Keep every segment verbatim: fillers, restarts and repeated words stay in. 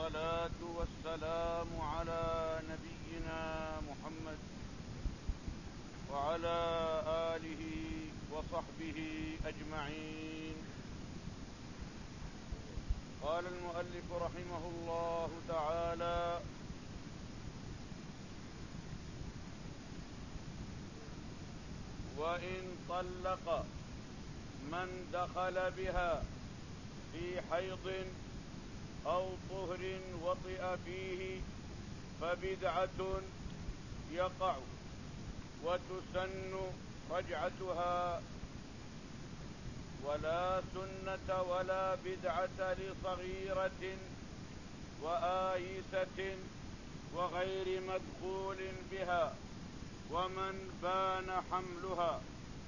والصلاة والسلام على نبينا محمد وعلى آله وصحبه أجمعين. قال المؤلف رحمه الله تعالى: وإن طلق من دخل بها في حيض أو طهر وطئ فيه فبدعة يقع وتسن رجعتها، ولا سنة ولا بدعة لصغيرة وآيسة وغير مدخول بها ومن بان حملها.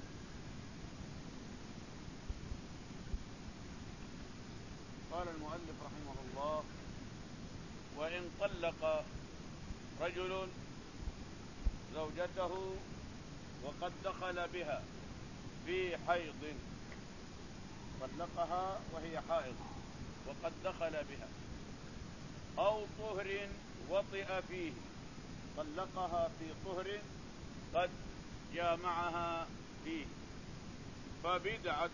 قال المؤلف رحمه الله: وإن طلق رجل زوجته وقد دخل بها في حيض، طلقها وهي حائض وقد دخل بها، أو طهر وطئ فيه، طلقها في طهر قد جامعها فيه، فبدعة،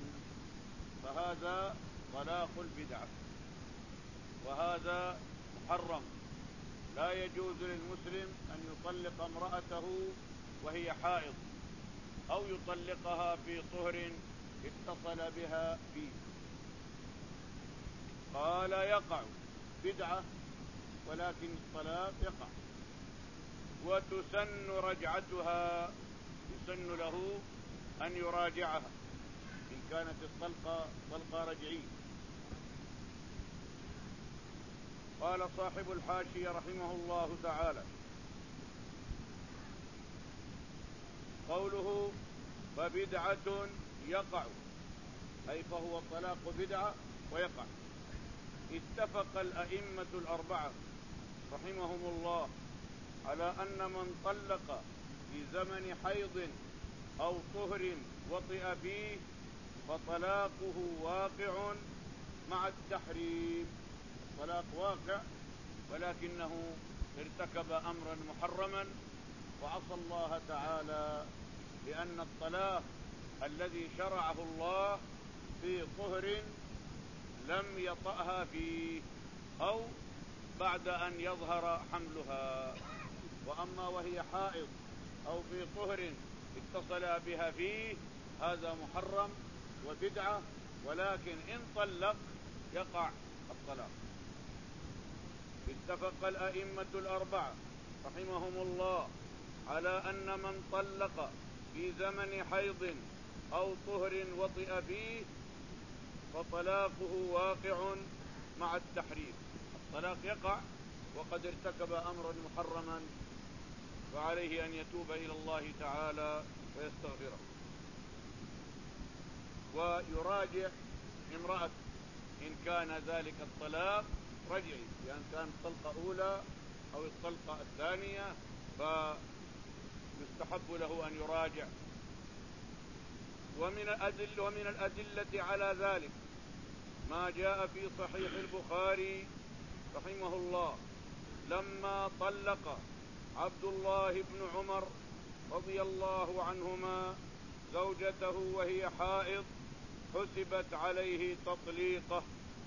فهذا طلاق البدعة، وهذا محرم. لا يجوز للمسلم أن يطلق امرأته وهي حائض أو يطلقها في طهر اتصل بها فيه. قال: يقع بدعة، ولكن الطلاق يقع، وتسن رجعتها، يسن له أن يراجعها إن كانت الطلقة طلقة رجعية. قال صاحب الحاشية رحمه الله تعالى: قوله فبدعة يقع، أي فهو الطلاق بدعة ويقع. اتفق الأئمة الأربعة رحمهم الله على أن من طلق في زمن حيض أو طهر وطئ فيه فطلاقه واقع مع التحريم. الطلاق واقع، ولكنه ارتكب أمرا محرما وعصى الله تعالى، لأن الطلاق الذي شرعه الله في طهر لم يطأها فيه أو بعد أن يظهر حملها، وأما وهي حائض أو في طهر اتصل بها فيه هذا محرم وبدعة، ولكن إن طلق يقع الطلاق. اتفق الأئمة الأربعة رحمهم الله على أن من طلق في زمن حيض أو طهر وطئ فيه فطلاقه واقع مع التحريم. الطلاق يقع وقد ارتكب أمرا محرما، فعليه أن يتوب إلى الله تعالى ويستغفره، ويراجع امرأة إن كان ذلك الطلاق رجعي، يعني كان الطلقة أولى أو الطلقة الثانية، فيستحب له أن يراجع. ومن الأدل ومن الأدلة على ذلك ما جاء في صحيح البخاري رحمه الله لما طلق عبد الله بن عمر رضي الله عنهما زوجته وهي حائض حسبت عليه تطليقه.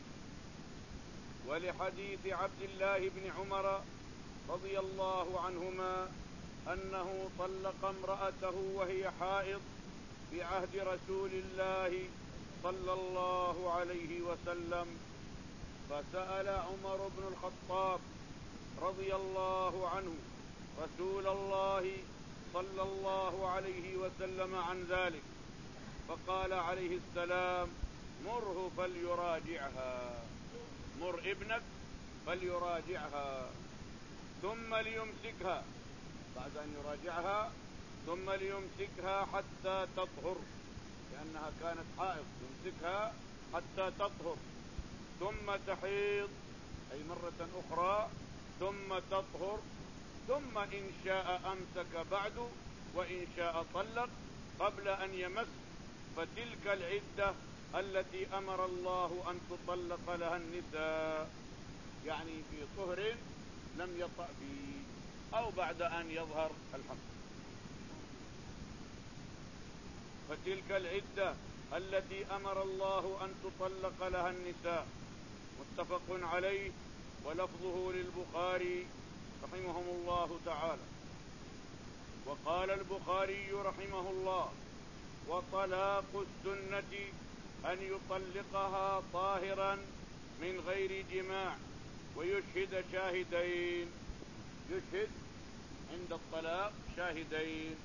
ولحديث عبد الله بن عمر رضي الله عنهما أنه طلق امرأته وهي حائض في عهد رسول الله صلى الله عليه وسلم، فسأل عمر بن الخطاب رضي الله عنه رسول الله صلى الله عليه وسلم عن ذلك، فقال عليه السلام: مره فليراجعها، مر ابنك فليراجعها ثم ليمسكها، بعد أن يراجعها ثم ليمسكها حتى تطهر، لأنها كانت حائض، يمسكها حتى تطهر، ثم تحيض أي مرة أخرى، ثم تطهر، ثم إن شاء أمسك بعد وإن شاء طلق قبل أن يمس، فتلك العدة التي أمر الله أن تطلق لها النساء. يعني في طهر لم يطأ فيه أو بعد أن يظهر الحمل. فتلك العدة التي أمر الله أن تطلق لها النساء. متفق عليه، ولفظه للبخاري رحمهم الله تعالى. وقال البخاري رحمه الله: وطلاق السنة أن يطلقها طاهرا من غير جماع ويشهد شاهدين. يشهد عند الطلاق شاهدين.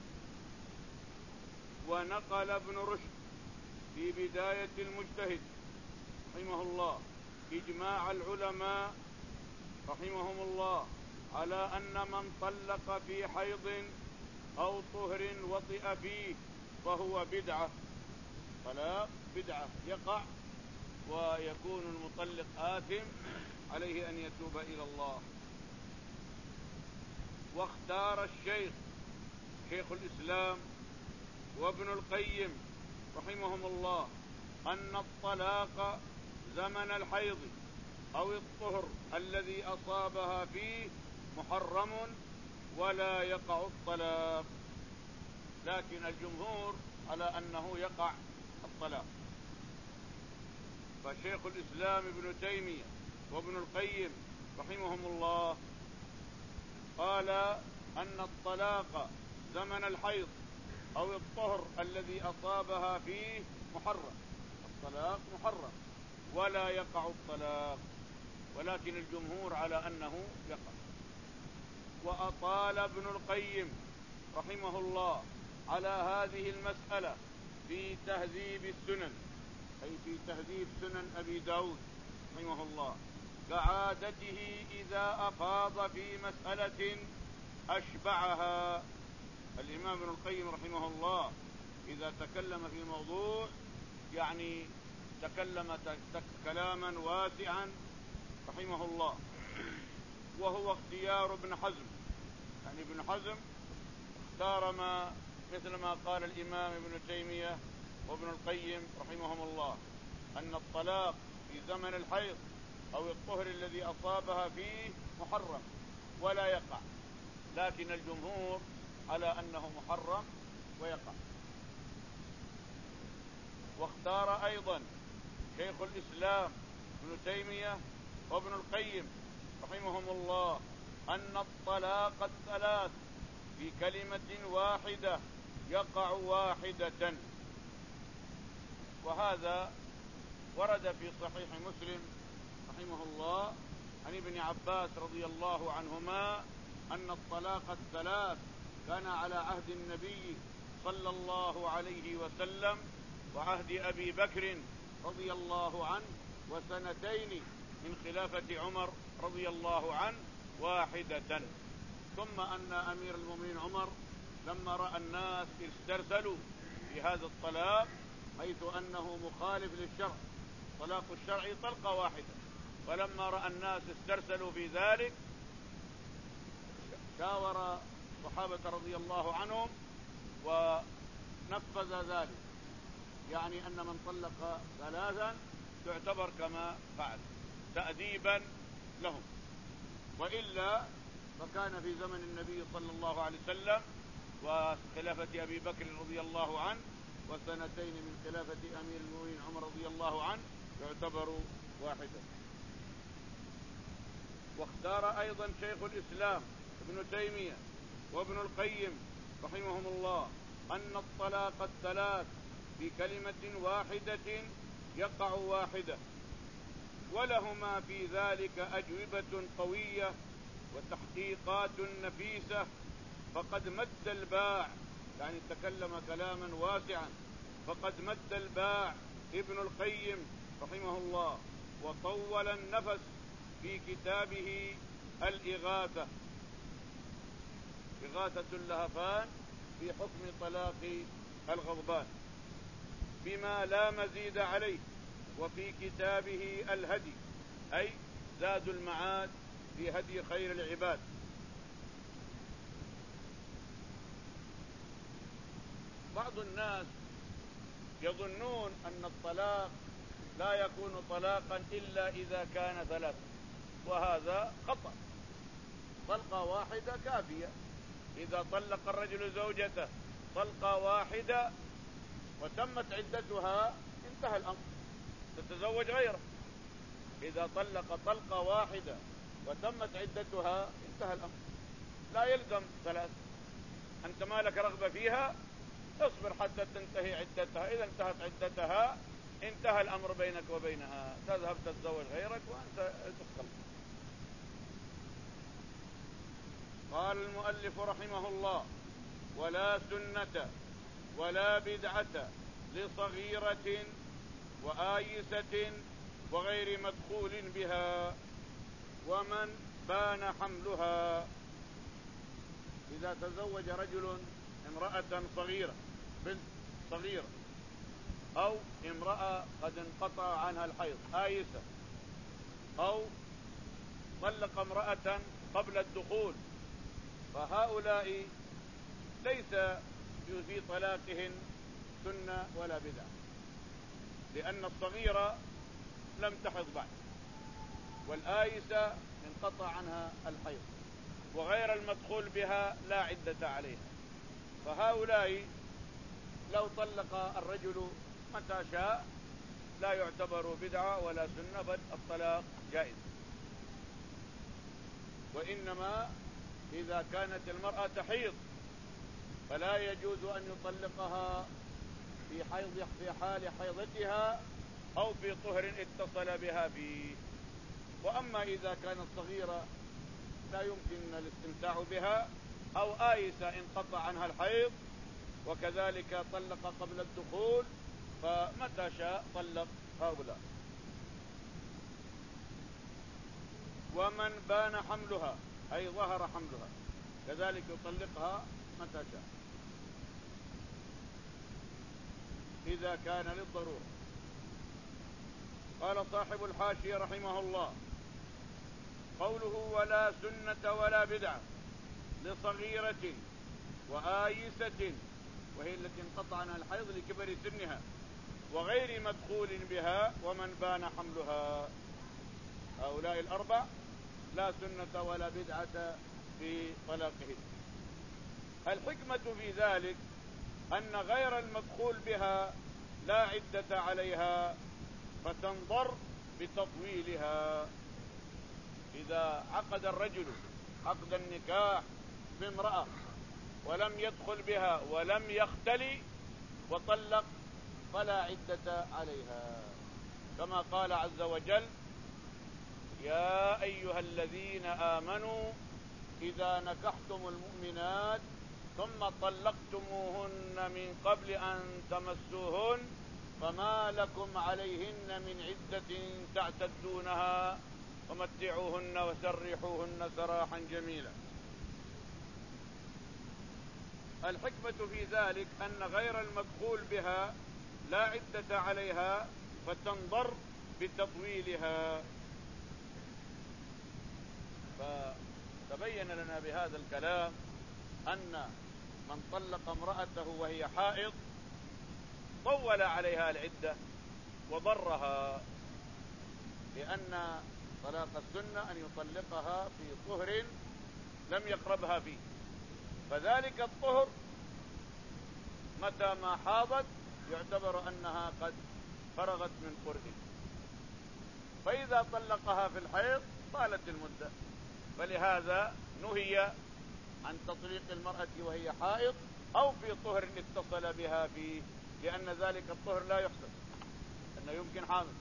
ونقل ابن رشد في بداية المجتهد رحمه الله إجماع العلماء رحمهم الله على أن من طلق في حيض أو طهر وطئ فيه فهو بدعة. طلاق بدعة يقع ويكون المطلق آثم، عليه أن يتوب إلى الله. واختار الشيخ شيخ الإسلام وابن القيم رحمهم الله أن الطلاق زمن الحيض أو الطهر الذي أصابها فيه محرم ولا يقع الطلاق، لكن الجمهور على أنه يقع الطلاق. فشيخ الإسلام ابن تيمية وابن القيم رحمهم الله قال أن الطلاق زمن الحيض أو الطهر الذي أصابها فيه محرم، الطلاق محرم ولا يقع الطلاق، ولكن الجمهور على أنه يقع. وأطال ابن القيم رحمه الله على هذه المسألة في تهذيب السنن، أي في تهذيب سنن أبي داود رحمه الله، كعادته إذا أفاض في مسألة أشبعها. الإمام ابن القيم رحمه الله إذا تكلم في موضوع يعني تكلم كلاما واسعا رحمه الله، وهو اختيار ابن حزم. يعني ابن حزم اختار ما مثل ما قال الإمام ابن تيمية وابن القيم رحمهم الله أن الطلاق في زمن الحيض أو الطهر الذي أصابها فيه محرم ولا يقع، لكن الجمهور على أنه محرم ويقع. واختار أيضا شيخ الإسلام ابن تيمية وابن القيم رحمهم الله أن الطلاق الثلاث في كلمة واحدة يقع واحدة. وهذا ورد في صحيح مسلم رحمه الله عن ابن عباس رضي الله عنهما أن الطلاق الثلاث كان على عهد النبي صلى الله عليه وسلم وعهد أبي بكر رضي الله عنه وسنتين من خلافة عمر رضي الله عنه واحدة. ثم أن أمير المؤمنين عمر لما رأى الناس استرسلوا في هذا الطلاق حيث أنه مخالف للشرع، طلاق الشرع طلقة واحدة، ولما رأى الناس استرسلوا في ذلك شاور الصحابة رضي الله عنهم ونفذ ذلك، يعني أن من طلق ثلاثا تعتبر كما فعل تأديبا لهم. وإلا فكان في زمن النبي صلى الله عليه وسلم وخلافة أبي بكر رضي الله عنه وسنتين من خلافة أمير المؤمنين عمر رضي الله عنه يعتبر واحدا. واختار أيضا شيخ الإسلام ابن تيمية وابن القيم رحمهم الله أن الطلاق الثلاث في كلمة واحدة يقع واحدة، ولهما في ذلك أجوبة قوية وتحقيقات نفيسة. فقد مد الباع، يعني تكلم كلاما واسعا، فقد مد الباع ابن القيم رحمه الله وطول النفس في كتابه الإغاثة، إغاثة اللهفان في حكم طلاق الغضبان بما لا مزيد عليه، وفي كتابه الهدي أي زاد المعاد في هدي خير العباد. بعض الناس يظنون أن الطلاق لا يكون طلاقا إلا إذا كان ثلاثة، وهذا خطأ. طلقة واحدة كافية. إذا طلق الرجل زوجته طلقة واحدة وتمت عدتها انتهى الأمر، تتزوج غيره. إذا طلق طلقة واحدة وتمت عدتها انتهى الأمر، لا يلزم ثلاث. أنت ما لك رغبة فيها، اصبر حتى تنتهي عدتها. إذا انتهت عدتها انتهى الأمر بينك وبينها، تذهب تتزوج غيرك وأنت تدخل. قال المؤلف رحمه الله: ولا سنة ولا بدعة لصغيرة وآيسة وغير مدخول بها ومن بان حملها. إذا تزوج رجل امرأة صغيرة، بنت صغيرة، أو امرأة قد انقطع عنها الحيض آيسة، أو طلق امرأة قبل الدخول، فهؤلاء ليس في طلاقهن سنة ولا بدعة، لأن الصغيرة لم تحض بعد، والآيسة انقطع عنها الحيض، وغير المدخول بها لا عدة عليها. فهؤلاء لو طلق الرجل متى شاء لا يعتبر بدعة ولا سنة، بل الطلاق جائز. وإنما إذا كانت المرأة تحيض فلا يجوز أن يطلقها في حيض في حال حيضتها أو في طهر اتصل بها فيه. وأما إذا كانت صغيرة لا يمكن الاستمتاع بها، أو آيسة انقطع عنها الحيض وكذلك طلق قبل الدخول، فمتى شاء طلق هؤلاء. ومن بان حملها أي ظهر حملها كذلك يطلقها متى شاء إذا كان للضرورة. قال صاحب الحاشية رحمه الله: قوله ولا سنة ولا بدعة لصغيرة وآيسة، وهي التي انقطع عنها الحيض لكبر سنها، وغير مدخول بها ومن بان حملها، هؤلاء الأربع لا سنة ولا بدعة في طلاقهم. الحكمة في ذلك أن غير المدخول بها لا عدة عليها، فتنظر بتطويلها. إذا عقد الرجل عقد النكاح بامرأة ولم يدخل بها ولم يختلي وطلق فلا عدة عليها، كما قال عز وجل: يا أيها الذين آمنوا إذا نكحتم المؤمنات ثم طلقتموهن من قبل أن تمسوهن فما لكم عليهن من عدة تعتدونها ومتعوهن وسرحوهن سراحا جميلا. الحكمة في ذلك أن غير المدخول بها لا عدة عليها، فتنظر بتطويلها. فتبين لنا بهذا الكلام أن من طلق امرأته وهي حائض طول عليها العدة وضرها، لأن طلاق السنة أن يطلقها في طهر لم يقربها فيه، فذلك الطهر متى ما حاضت يعتبر أنها قد فرغت من قرئه، فإذا طلقها في الحيض طالت المدة. فلهذا نهي عن تطليق المرأة وهي حائض أو في طهر اتصل بها فيه، لأن ذلك الطهر لا يحسب أنه يمكن حامل.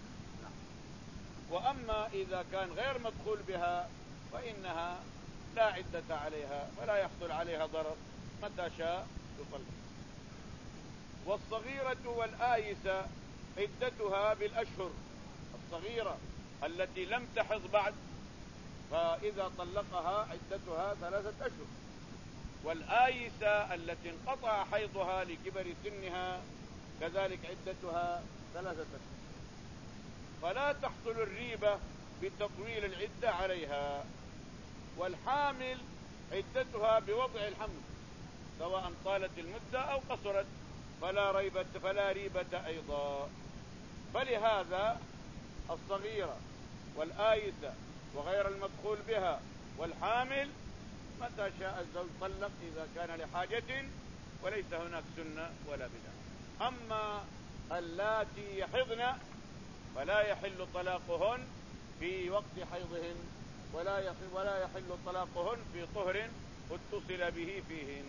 وأما إذا كان غير مدخول بها فإنها لا عدة عليها ولا يحصل عليها ضرر، متى شاء يطلق. والصغيرة والآيسة عدتها بالأشهر. الصغيرة التي لم تحض بعد فإذا طلقها عدتها ثلاثة أشهر، والآيسة التي انقطع حيضها لكبر سنها كذلك عدتها ثلاثة أشهر. فلا تحصل الريبة بتطويل العدة عليها. والحامل عدتها بوضع الحمل سواء طالت المدة أو قصرت، فلا ريبة فلا ريبة أيضا. فلهذا الصغيرة والآيسة وغير المدخول بها والحامل متى شاء الزوج طلق إذا كان لحاجة وليس هناك سنة ولا بدعة. أما اللاتي يحضن فلا يحل طلاقهن في وقت حيضهن ولا ولا يحل طلاقهن في طهر اتصل به فيهن.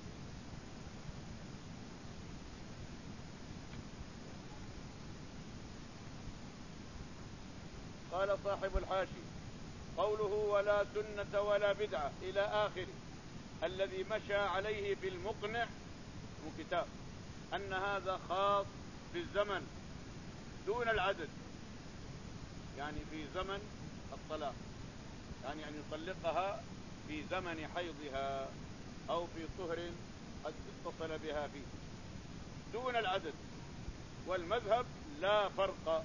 قال صاحب الحاشي: قوله ولا سنة ولا بدعة إلى آخره الذي مشى عليه في المقنع كتاب أن هذا خاص بالزمن دون العدد، يعني في زمن الطلاق، يعني أن يطلقها في زمن حيضها أو في طهر قد اتصل بها فيه دون العدد. والمذهب لا فرق،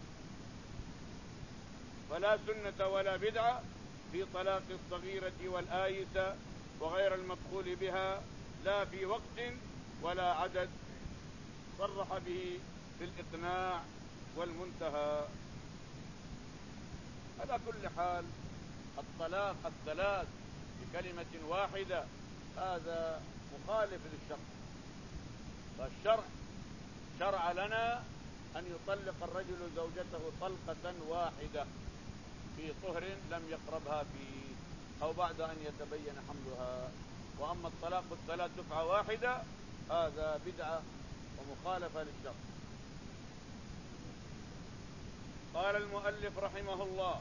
فلا سنة ولا بدعة في طلاق الصغيرة والآيسة وغير المدخول بها لا في وقت ولا عدد، صرح به في الإقناع والمنتهى. على كل حال الطلاق الثلاث بكلمة واحدة هذا مخالف للشرع، فالشرع شرع لنا أن يطلق الرجل زوجته طلقة واحدة في طهر لم يقربها فيه أو بعد أن يتبين حملها. وأما الطلاق الثلاث دفعة واحدة هذا بدعة ومخالفة للشرع. قال المؤلف رحمه الله: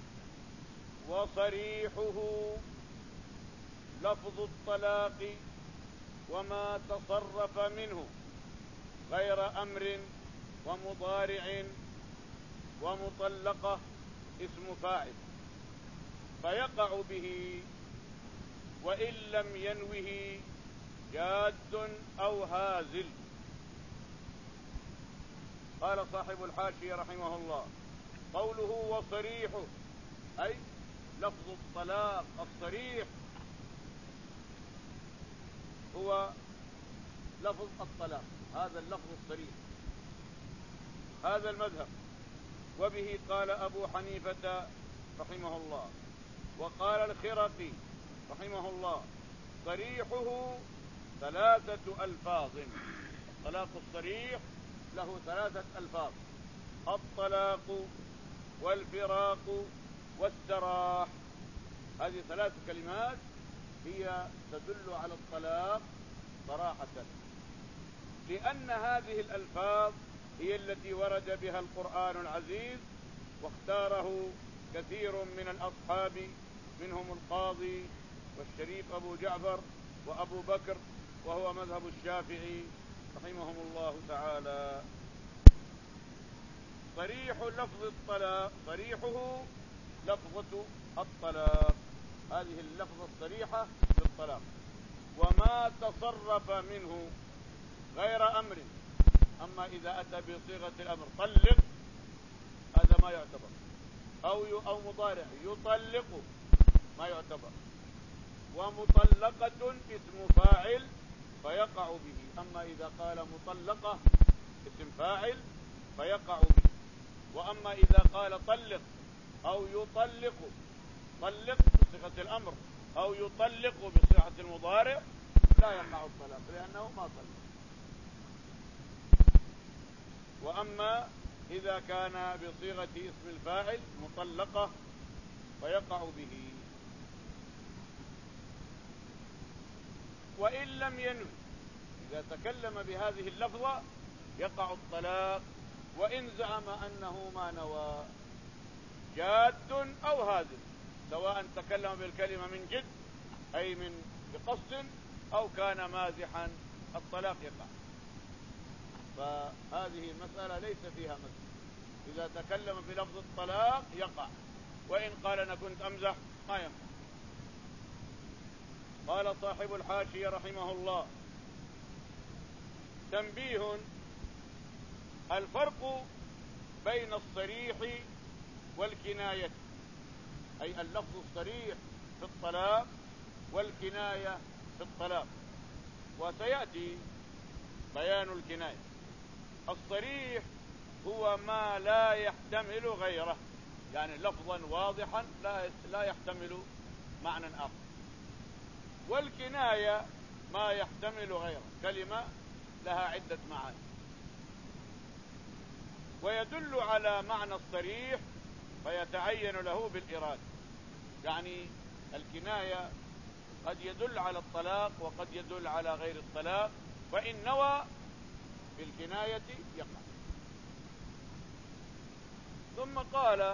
وصريحه لفظ الطلاق وما تصرف منه غير أمر ومضارع ومطلقة اسم فاعل، فيقع به وإن لم ينوه جاد أو هازل. قال صاحب الحاشية رحمه الله: قوله وصريحه أي لفظ الطلاق الصريح هو لفظ الطلاق، هذا اللفظ الصريح، هذا المذهب. وبه قال أبو حنيفة رحمه الله، وقال الخرقي رحمه الله: صريحه ثلاثة ألفاظ. الطلاق الصريح له ثلاثة ألفاظ: الطلاق والفراق والسراح. هذه ثلاث كلمات هي تدل على الطلاق صراحة، لأن هذه الألفاظ هي التي ورد بها القرآن العزيز، واختاره كثير من الأصحاب منهم القاضي والشريف أبو جعفر وأبو بكر، وهو مذهب الشافعي رحمهم الله تعالى. صريح لفظ الطلاق صريحه لفظة الطلاق، هذه اللفظة الصريحة في الطلاق. وما تصرف منه غير أمر، أما إذا أتى بصيغة الأمر طلق هذا ما يعتبر، أو أو مضارع يطلق ما يعتبر، ومطلقة اسم فاعل فيقع به. أما إذا قال مطلقة اسم فاعل فيقع به. وأما إذا قال طلق أو يطلق، طلق بصيغة الأمر أو يطلق بصيغة المضارع لا يقع الطلاق لأنه ما طلق. وأما إذا كان بصيغة اسم الفاعل مطلقة فيقع به. وإن لم ينوي، إذا تكلم بهذه اللفظة يقع الطلاق وإن زعم أنه ما نوى، جاد أو هازل، سواء تكلم بالكلمة من جد أي من بقصد أو كان مازحا، الطلاق يقع. فهذه المسألة ليس فيها مسألة، إذا تكلم بلفظ الطلاق يقع، وإن قال أنا كنت أمزح ما ينفع. قال صاحب الحاشية رحمه الله: تنبيه: الفرق بين الصريح والكناية، أي اللفظ الصريح في الطلاق والكناية في الطلاق، وسيأتي بيان الكناية. الصريح هو ما لا يحتمل غيره، يعني لفظا واضحا لا لا يحتمل معنى آخر. والكناية ما يحتمل غيره، كلمة لها عدة معاني، ويدل على معنى الصريح فيتعين له بالإرادة. يعني الكناية قد يدل على الطلاق وقد يدل على غير الطلاق، فإن نوى بالكناية يقع. ثم قال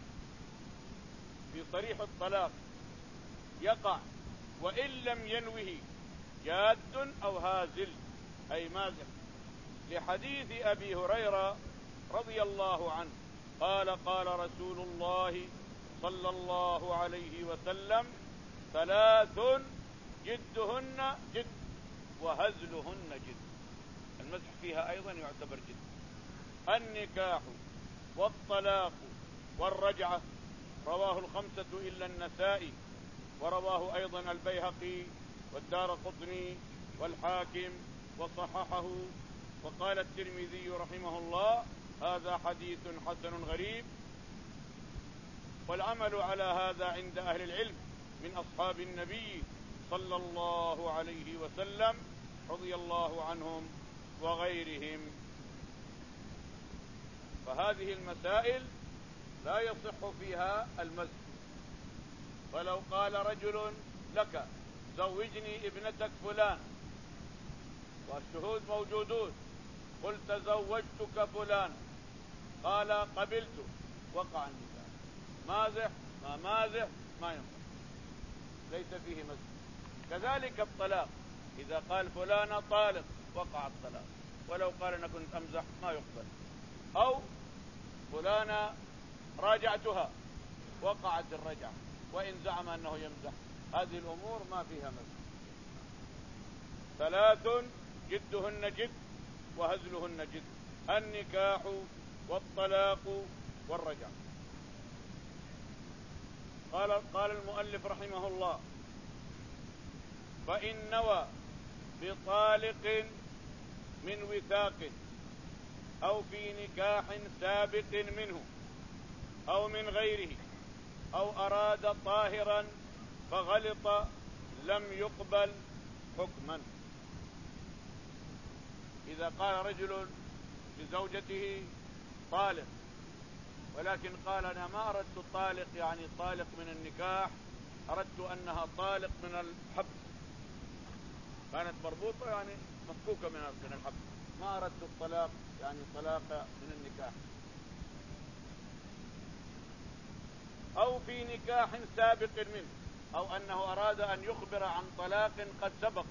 في صريح الطلاق يقع وإن لم ينوه جاد أو هازل أي مازح، لحديث أبي هريرة رضي الله عنه قال قال رسول الله صلى الله عليه وسلم: ثلاث جدهن جد وهزلهن جد. المزح فيها أيضا يعتبر جد: النكاح والطلاق والرجعة. رواه الخمسة إلا النسائي، ورواه أيضا البيهقي والدارقطني والحاكم وصححه. وقال الترمذي رحمه الله: هذا حديث حسن غريب. والعمل على هذا عند أهل العلم من أصحاب النبي صلى الله عليه وسلم رضي الله عنهم وغيرهم. فهذه المسائل لا يصح فيها المزح. فلو قال رجل لك: زوجني ابنتك فلان، والشهود موجودون، قلت: زوجتك فلان، قال: قبلت، وقع النكاح. مازح ما مازح ما ينفع، ليس فيه مزح. كذلك الطلاق، إذا قال فلانة طالق وقع الطلاق، ولو قال أنا كنت أمزح ما يقبل. أو فلانة راجعتها وقعت الرجعة وإن زعم أنه يمزح. هذه الأمور ما فيها مزح. ثلاث جدهن جد وهزلهن جد: النكاح والطلاق والرجعة. قال قال المؤلف رحمه الله: فإن نوى بطالق من وثاق أو في نكاح سابق منه أو من غيره أو أراد طاهرا فغلط لم يقبل حكما. إذا قال رجل لزوجته طالق، ولكن قال: أنا ما أردت طالق يعني طالق من النكاح، أردت أنها طالق من الحبس، كانت مربوطة يعني مفكوكة من الحبس، ما أردت الطلاق يعني طلاق من النكاح. أو في نكاح سابق منه، أو أنه أراد أن يخبر عن طلاق قد سبق،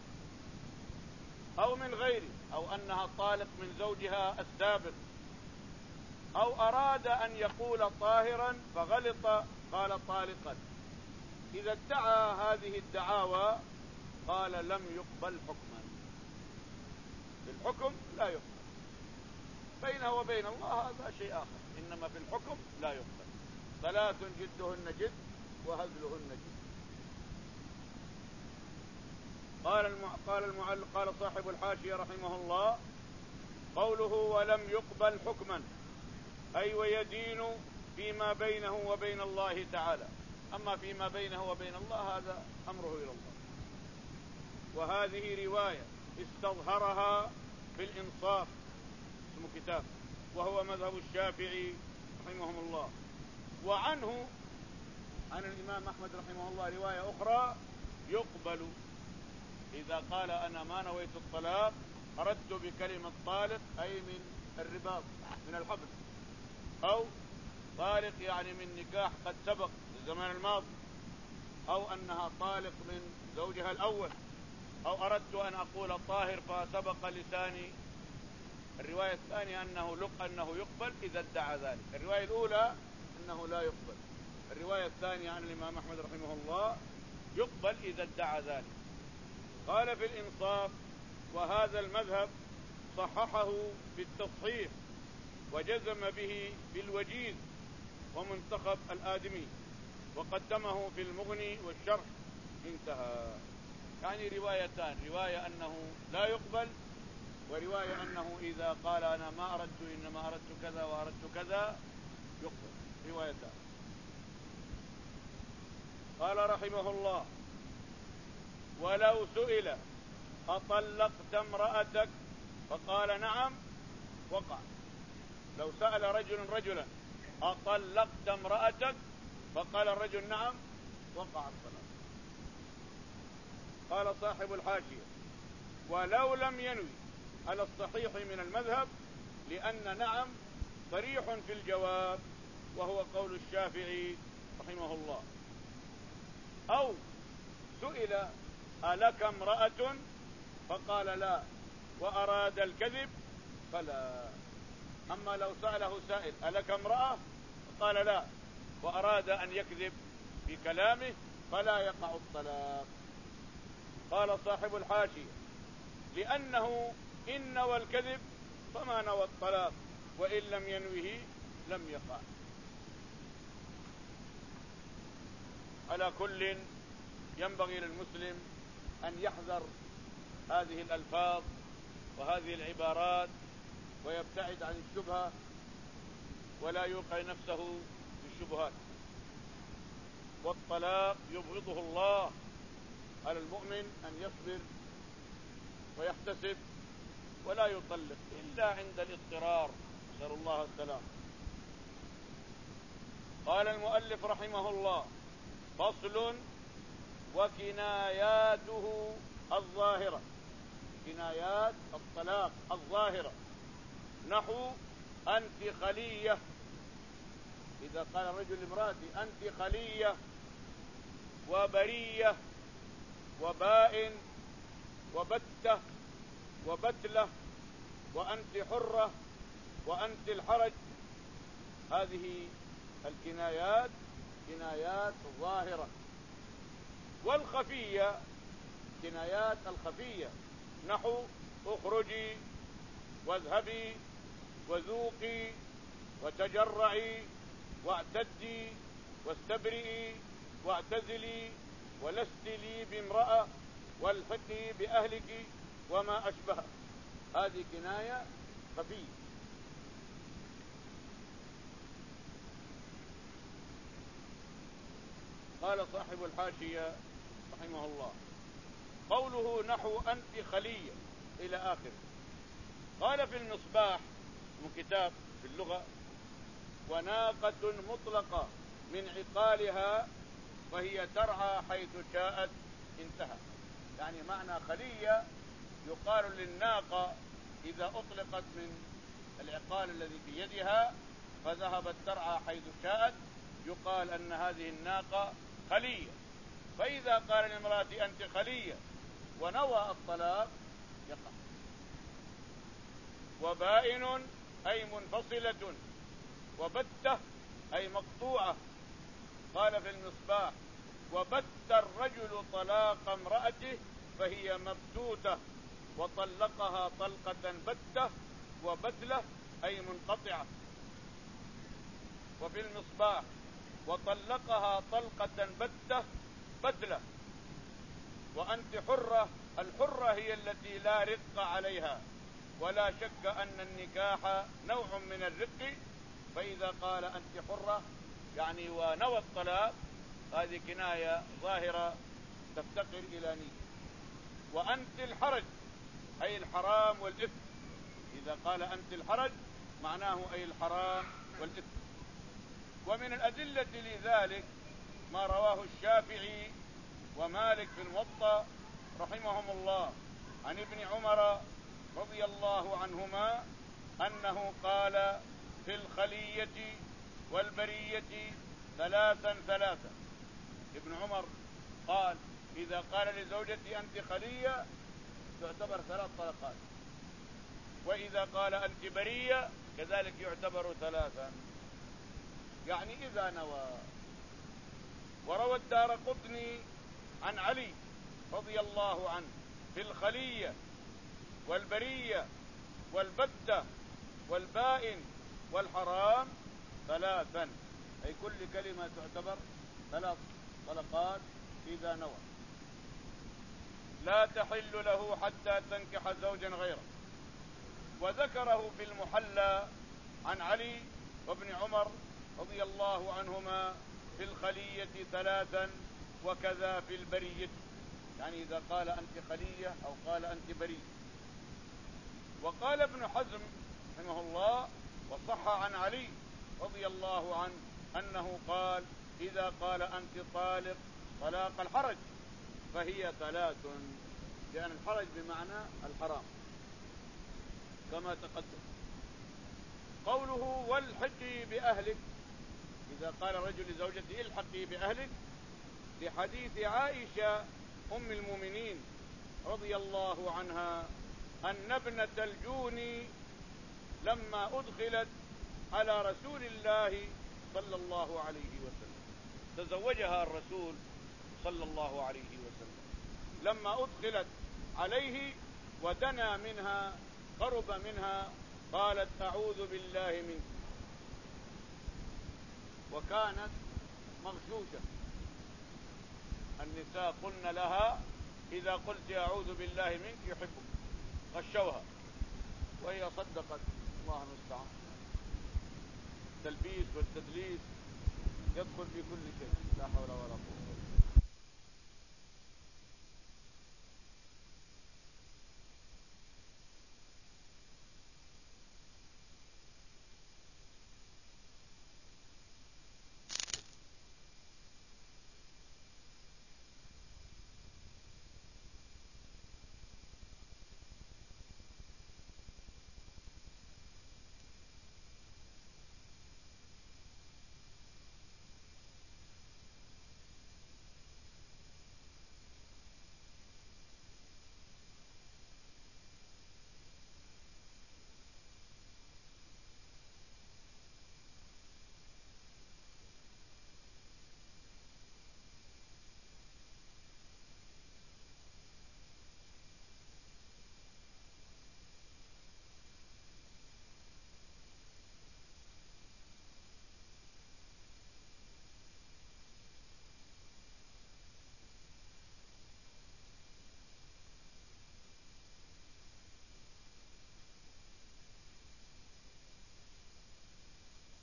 أو من غيره، أو أنها طالق من زوجها السابق، أو أراد أن يقول طاهرا فغلط قال طالقا. إذا ادعى هذه الدعاوى قال: لم يقبل حكما. في الحكم لا يقبل، بينه وبين الله هذا شيء آخر، إنما في الحكم لا يقبل. ثلاث جدهن جد وهزلهن جد. قال المع... قال المعلق قال صاحب الحاشية رحمه الله: قوله ولم يقبل حكما أي ويدين فيما بينه وبين الله تعالى. أما فيما بينه وبين الله هذا أمره إلى الله. وهذه رواية استظهرها بالإنصاف، اسم كتاب، وهو مذهب الشافعي رحمهم الله. وعنه عن الإمام أحمد رحمه الله رواية أخرى: يقبل إذا قال: أنا ما نويت الطلاق، أردت بكلمة طالق أي من الرباط من الحبس، أو طالق يعني من نكاح قد سبق في الزمان الماضي، أو أنها طالق من زوجها الأول، أو أردت أن أقول طاهر فسبق لساني. الرواية الثانية أنه لق أنه يقبل إذا ادعى ذلك. الرواية الأولى أنه لا يقبل، الرواية الثانية عن الإمام أحمد رحمه الله يقبل إذا ادعى ذلك. قال في الإنصاف: وهذا المذهب صححه بالتصحيح وجزم به بالوجيز ومنتخب الآدمي وقدمه في المغني والشرح. انتهى. يعني روايتان: رواية أنه لا يقبل، ورواية أنه إذا قال أنا ما أردت إنما أردت كذا وأردت كذا يقبل. روايتان. قال رحمه الله: ولو سئل أطلقت امرأتك فقال نعم وقع. لو سأل رجل رجلا أطلقت امرأتك فقال الرجل نعم وقع الطلاق. قال صاحب الحاشية: ولو لم ينوي على الصحيح من المذهب، لأن نعم صريح في الجواب، وهو قول الشافعي رحمه الله. أو سئل: ألك امرأة؟ فقال لا، وأراد الكذب فلا. أما لو سأله سائل: ألك امرأة؟ فقال لا، وأراد أن يكذب في كلامه، فلا يقع الطلاق. قال صاحب الحاشية: لأنه إن نوى الكذب فما نوى الطلاق، وإن لم ينوه لم يقع. على كل ينبغي للمسلم أن يحذر هذه الألفاظ وهذه العبارات، ويبتعد عن الشبهة، ولا يوقع نفسه في الشبهات. والطلاق يبغضه الله. على المؤمن أن يصبر ويحتسب ولا يطلق إلا عند الاضطرار، نسأل الله السلام. قال المؤلف رحمه الله: فصل: وكناياته الظاهرة. كنايات الطلاق الظاهرة: نحو أنت خلية. إذا قال الرجل لامرأته أنت خلية، وبرية، وبائن، وبتة، وبتلة، وأنت حرة، وأنت الحرج. هذه الكنايات كنايات ظاهرة. والخفية كنايات الخفية: نحو اخرجي، واذهبي، وذوقي، وتجرعي، واعتدي، واستبرئي، واعتزلي، ولست لي بامرأة، والحقي بأهلك، وما أشبه. هذه كناية خفية. قال صاحب الحاشية رحمه الله: قوله نحو أنت خلية إلى آخره. قال في المصباح من كتاب في اللغة: وناقة مطلقة من عقالها فهي ترعى حيث شاءت. انتهى. يعني معنى خلية يقال للناقة إذا أطلقت من العقال الذي في يدها فذهبت ترعى حيث شاءت، يقال أن هذه الناقة خلية. فإذا قال لامرأة أنت خلية ونوى الطلاق يقع. وبائن أي منفصلة، وبتة أي مقطوعة. قال في المصباح: وبت الرجل طلاق امرأته فهي مبتوتة، وطلقها طلقة بتة، وبتلة أي منقطعة. وفي المصباح: وطلقها طلقة بتة بتلة. وأنت حرة. الحرة هي التي لا رق عليها، ولا شك أن النكاح نوع من الرق. فإذا قال أنت حرة يعني ونوى الطلاق، هذه كناية ظاهرة تفتقر إلى نية. وأنت الحرج أي الحرام والإثم. إذا قال أنت الحرج معناه أي الحرام والإثم. ومن الأدلة لذلك ما رواه الشافعي ومالك في الموطأ رحمهم الله عن ابن عمر رضي الله عنهما أنه قال في الخلية والبرية ثلاثا ثلاثا. ابن عمر قال: إذا قال لزوجتي أنت خلية تعتبر ثلاث طلقات، وإذا قال أنت برية كذلك يعتبر ثلاثا، يعني إذا نوى. وروى الدارقطني عن علي رضي الله عنه في الخلية والبرية والبتة والبائن والحرام ثلاثا، أي كل كلمة تعتبر ثلاث طلقات إذا نوى. لا تحل له حتى تنكح زوجا غيره. وذكره في المحلى عن علي وابن عمر رضي الله عنهما في الخلية ثلاثا وكذا في البرية، يعني إذا قال أنت خلية أو قال أنت بريء. وقال ابن حزم رحمه الله وصح عن علي رضي الله عنه أنه قال إذا قال أنت طالق طلاق الحرج فهي ثلاث، لأن الحرج بمعنى الحرام كما تقدم. قوله والحقي بأهلك، إذا قال الرجل لزوجته الحقي بأهلك، لحديث عائشة أم المؤمنين رضي الله عنها أن ابنة الجوني لما أدخلت على رسول الله صلى الله عليه وسلم، تزوجها الرسول صلى الله عليه وسلم، لما أدخلت عليه ودنا منها قرب منها قالت أعوذ بالله منك، وكانت مغشوشة. النساء قلن لها إذا قلت أعوذ بالله منك يحبك، غشوها وهي صدقت. الله المستعان. التلبيس والتدليس يدخل في كل شيء، لا حول ولا قوة.